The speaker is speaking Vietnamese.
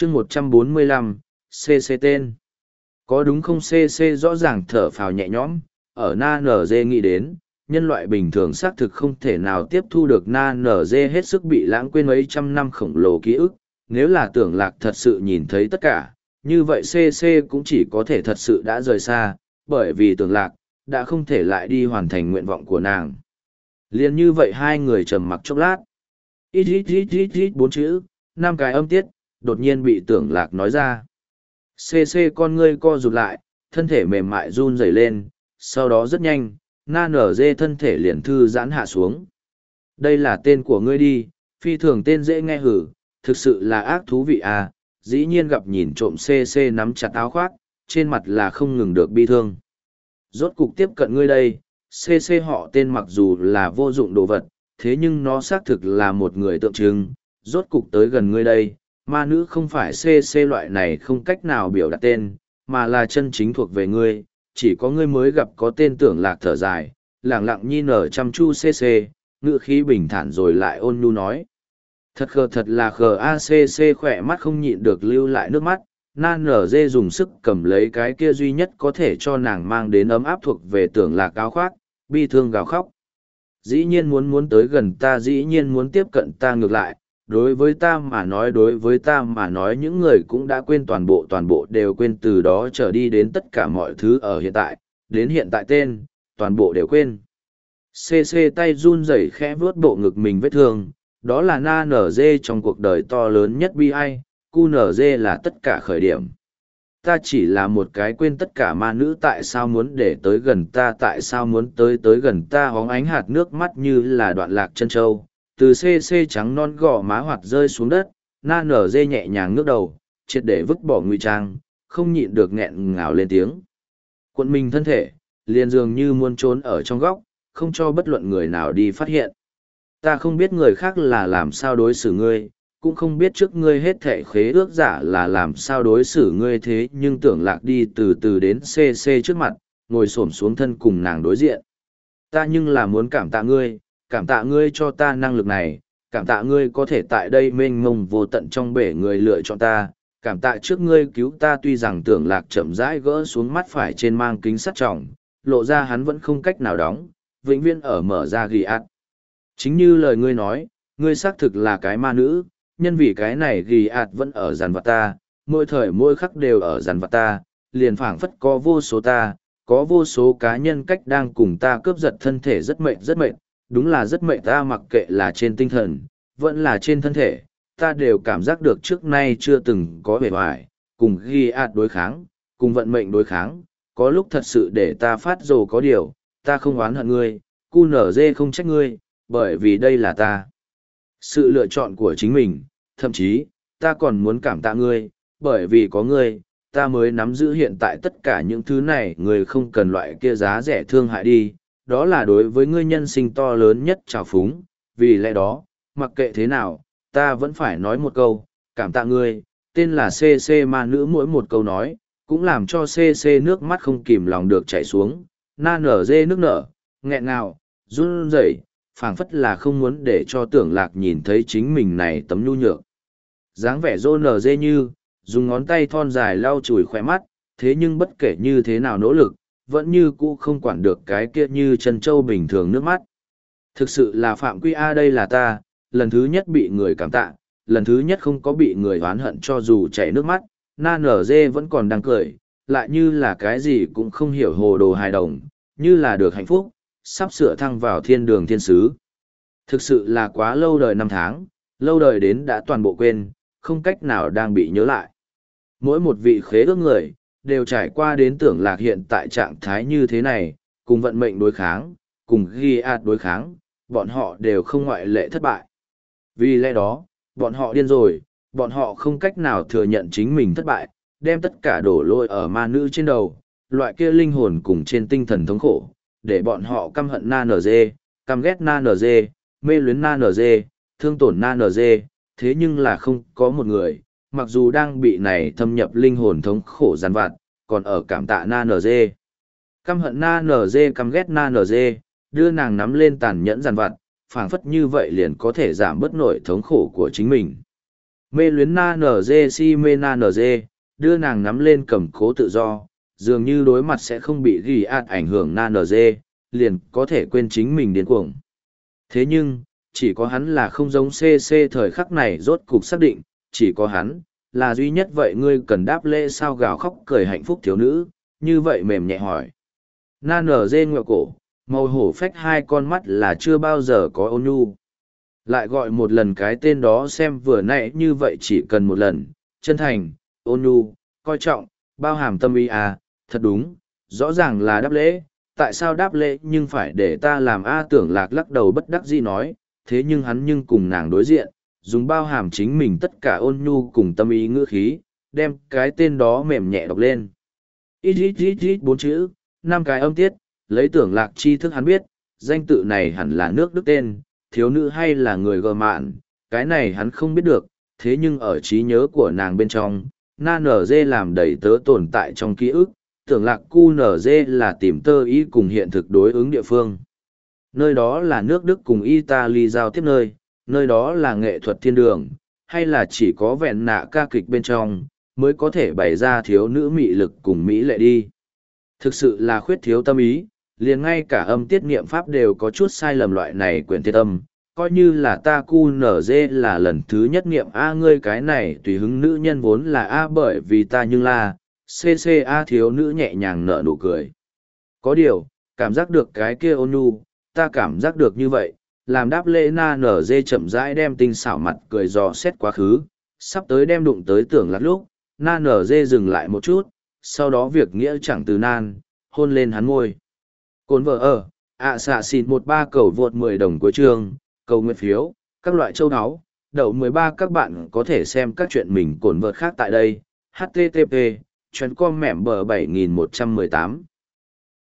chương 145, CC tên. Có đúng không? CC rõ ràng thở phào nhẹ nhõm, ở NNZ nghĩ đến, nhân loại bình thường xác thực không thể nào tiếp thu được NNZ hết sức bị lãng quên mấy trăm năm khổng lồ ký ức, nếu là tưởng lạc thật sự nhìn thấy tất cả, như vậy CC cũng chỉ có thể thật sự đã rời xa, bởi vì tưởng lạc, đã không thể lại đi hoàn thành nguyện vọng của nàng. Liên như vậy hai người trầm mặc chốc lát. Ít ít ít ít ít bốn chữ, 5 cái âm tiết, đột nhiên bị tưởng lạc nói ra. CC con ngươi co rụt lại, thân thể mềm mại run rẩy lên, sau đó rất nhanh, NNZ thân thể liền thư giãn hạ xuống. Đây là tên của ngươi đi, phi thường tên dễ nghe hử, thực sự là ác thú vị à, dĩ nhiên gặp nhìn trộm CC nắm chặt áo khoác, trên mặt là không ngừng được bi thương. Rốt cục tiếp cận ngươi đây, CC họ tên mặc dù là vô dụng đồ vật, thế nhưng nó xác thực là một người tượng trưng, rốt cục tới gần ngươi đây, ma nữ không phải CC loại này không cách nào biểu đạt tên, mà là chân chính thuộc về ngươi, chỉ có ngươi mới gặp có tên tưởng lạc thở dài, lẳng lặng nhìn ở chăm chu CC, ngữ khí bình thản rồi lại ôn nhu nói. Thật là khờ ACC khỏe mắt không nhịn được lưu lại nước mắt, nan nở dê dùng sức cầm lấy cái kia duy nhất có thể cho nàng mang đến ấm áp thuộc về tưởng lạc áo khoác, bi thương gào khóc. Dĩ nhiên muốn tới gần ta, dĩ nhiên muốn tiếp cận ta, ngược lại, đối với ta mà nói những người cũng đã quên toàn bộ đều quên, từ đó trở đi đến tất cả mọi thứ ở hiện tại, đến hiện tại tên, toàn bộ đều quên. CC tay run rẩy khẽ vuốt bộ ngực mình vết thương, đó là NNZ trong cuộc đời to lớn nhất bi ai, QNZ là tất cả khởi điểm. Ta chỉ là một cái quên tất cả ma nữ, tại sao muốn để tới gần ta, tại sao muốn tới gần ta, hóng ánh hạt nước mắt như là đoạn lạc chân trâu, từ CC trắng non gò má hoạt rơi xuống đất, NNZ nhẹ nhàng ngước đầu, triệt để vứt bỏ ngụy trang, không nhịn được nghẹn ngào lên tiếng. Cuộn mình thân thể, liền dường như muốn trốn ở trong góc, không cho bất luận người nào đi phát hiện. Ta không biết người khác là làm sao đối xử ngươi, cũng không biết trước ngươi hết thệ khế ước giả là làm sao đối xử ngươi, thế nhưng tưởng lạc đi từ từ đến CC trước mặt, ngồi xổm xuống thân cùng nàng đối diện. Ta nhưng là muốn cảm tạ ngươi cho ta năng lực này, cảm tạ ngươi có thể tại đây mênh mông vô tận trong bể người lựa chọn ta, cảm tạ trước ngươi cứu ta. Tuy rằng tưởng lạc chậm rãi gỡ xuống mắt phải trên mang kính sắt trọng, lộ ra hắn vẫn không cách nào đóng, vĩnh viễn ở mở ra ghi ạt. Chính như lời ngươi nói, ngươi xác thực là cái ma nữ, nhân vì cái này ghi ạt vẫn ở dằn vặt ta, mỗi thời mỗi khắc đều ở dằn vặt ta, liền phảng phất có vô số ta, có vô số cá nhân cách đang cùng ta cướp giật thân thể, rất mệt, đúng là rất mệt. Ta mặc kệ là trên tinh thần, vẫn là trên thân thể, ta đều cảm giác được trước nay chưa từng có vẻ hoài, cùng ghi ạt đối kháng, cùng vận mệnh đối kháng, có lúc thật sự để ta phát rồ. Có điều, ta không oán hận ngươi, QNZ không trách ngươi, bởi vì đây là ta sự lựa chọn của chính mình, thậm chí, ta còn muốn cảm tạ ngươi, bởi vì có ngươi, ta mới nắm giữ hiện tại tất cả những thứ này. Ngươi không cần loại kia giá rẻ thương hại đi, đó là đối với ngươi nhân sinh to lớn nhất trào phúng, vì lẽ đó, mặc kệ thế nào, ta vẫn phải nói một câu, cảm tạ ngươi. Tên là CC ma nữ mỗi một câu nói, cũng làm cho CC nước mắt không kìm lòng được chảy xuống, nở dê nước nở, nghẹn ngào, run rẩy, phảng phất là không muốn để cho tưởng lạc nhìn thấy chính mình này tấm nhu nhược dáng vẻ rô nở dê, như dùng ngón tay thon dài lau chùi khỏe mắt, thế nhưng bất kể như thế nào nỗ lực, vẫn như cũ không quản được cái kia như chân trâu bình thường nước mắt. Thực sự là phạm quy a, đây là ta lần thứ nhất bị người cảm tạ, lần thứ nhất không có bị người oán hận. Cho dù chảy nước mắt, nở dê vẫn còn đang cười, lại như là cái gì cũng không hiểu, hồ đồ hài đồng, như là được hạnh phúc, sắp sửa thăng vào thiên đường thiên sứ. Thực sự là quá lâu đời năm tháng, lâu đời đến đã toàn bộ quên, không cách nào đang bị nhớ lại. Mỗi một vị khế ước người, đều trải qua đến tưởng lạc hiện tại trạng thái như thế này, cùng vận mệnh đối kháng, cùng ghi ạt đối kháng, bọn họ đều không ngoại lệ thất bại. Vì lẽ đó, bọn họ điên rồi, bọn họ không cách nào thừa nhận chính mình thất bại, đem tất cả đổ lỗi ở ma nữ trên đầu, loại kia linh hồn cùng trên tinh thần thống khổ, để bọn họ căm hận NNZ, căm ghét NNZ, mê luyến NNZ, thương tổn NNZ, thế nhưng là không có một người, mặc dù đang bị này thâm nhập linh hồn thống khổ giàn vặt, còn ở cảm tạ NNZ. Căm hận NNZ, căm ghét NNZ, đưa nàng nắm lên tàn nhẫn giàn vặt, phảng phất như vậy liền có thể giảm bớt nỗi thống khổ của chính mình. Mê luyến na nở dê si mê na nở dê, đưa nàng nắm lên cầm cố tự do, dường như đối mặt sẽ không bị ghi ạt ảnh hưởng na nở dê, liền có thể quên chính mình điên cuồng. Thế nhưng, chỉ có hắn là không giống CC thời khắc này rốt cục xác định, chỉ có hắn, là duy nhất vậy ngươi cần đáp lễ sao gào khóc cười hạnh phúc thiếu nữ, như vậy mềm nhẹ hỏi. Na nở dê ngẹo cổ, màu hổ phách hai con mắt là chưa bao giờ có ôn nhu. Lại gọi một lần cái tên đó xem vừa nãy như vậy chỉ cần một lần, chân thành, ôn nhu, coi trọng, bao hàm tâm ý à, thật đúng, rõ ràng là đáp lễ, tại sao đáp lễ nhưng phải để ta làm A Tưởng Lạc lắc đầu bất đắc dĩ nói, thế nhưng hắn nhưng cùng nàng đối diện, dùng bao hàm chính mình tất cả ôn nhu cùng tâm ý ngữ khí, đem cái tên đó mềm nhẹ đọc lên. Ít ít ít ít bốn chữ, 5 cái âm tiết, lấy Tưởng Lạc tri thức hắn biết, danh tự này hẳn là nước Đức tên, thiếu nữ hay là người gờ mạn, cái này hắn không biết được, thế nhưng ở trí nhớ của nàng bên trong, na nở dê làm đầy tớ tồn tại trong ký ức, Tưởng Lạc cu nở dê là tìm tơ ý cùng hiện thực đối ứng địa phương. Nơi đó là nước Đức cùng Italy giao tiếp nơi đó là nghệ thuật thiên đường, hay là chỉ có vẹn nạ ca kịch bên trong, mới có thể bày ra thiếu nữ mị lực cùng mỹ lệ đi. Thực sự là khuyết thiếu tâm ý, liền ngay cả âm tiết niệm pháp đều có chút sai lầm loại này quyển tiết âm, coi như là ta cu nở dê là lần thứ nhất niệm A ngươi cái này tùy hứng nữ nhân vốn là A bởi vì ta nhưng là, CCA thiếu nữ nhẹ nhàng nở nụ cười. Có điều, cảm giác được cái kia ôn nhu, ta cảm giác được như vậy, làm đáp lễ na nở dê chậm rãi đem tinh xảo mặt cười dò xét quá khứ, sắp tới đem đụng tới Tưởng Lạc lúc, na nở dê dừng lại một chút, sau đó việc nghĩa chẳng từ nan, hôn lên hắn môi. Cồn vợ ở, xạ xịt 13 cầu vượt 10 đồng cuối chương, cầu nguyện phiếu, các loại châu áo, đậu 13 các bạn có thể xem các chuyện mình cồn vợt khác tại đây, http, chuyến com mẻm bờ 7118.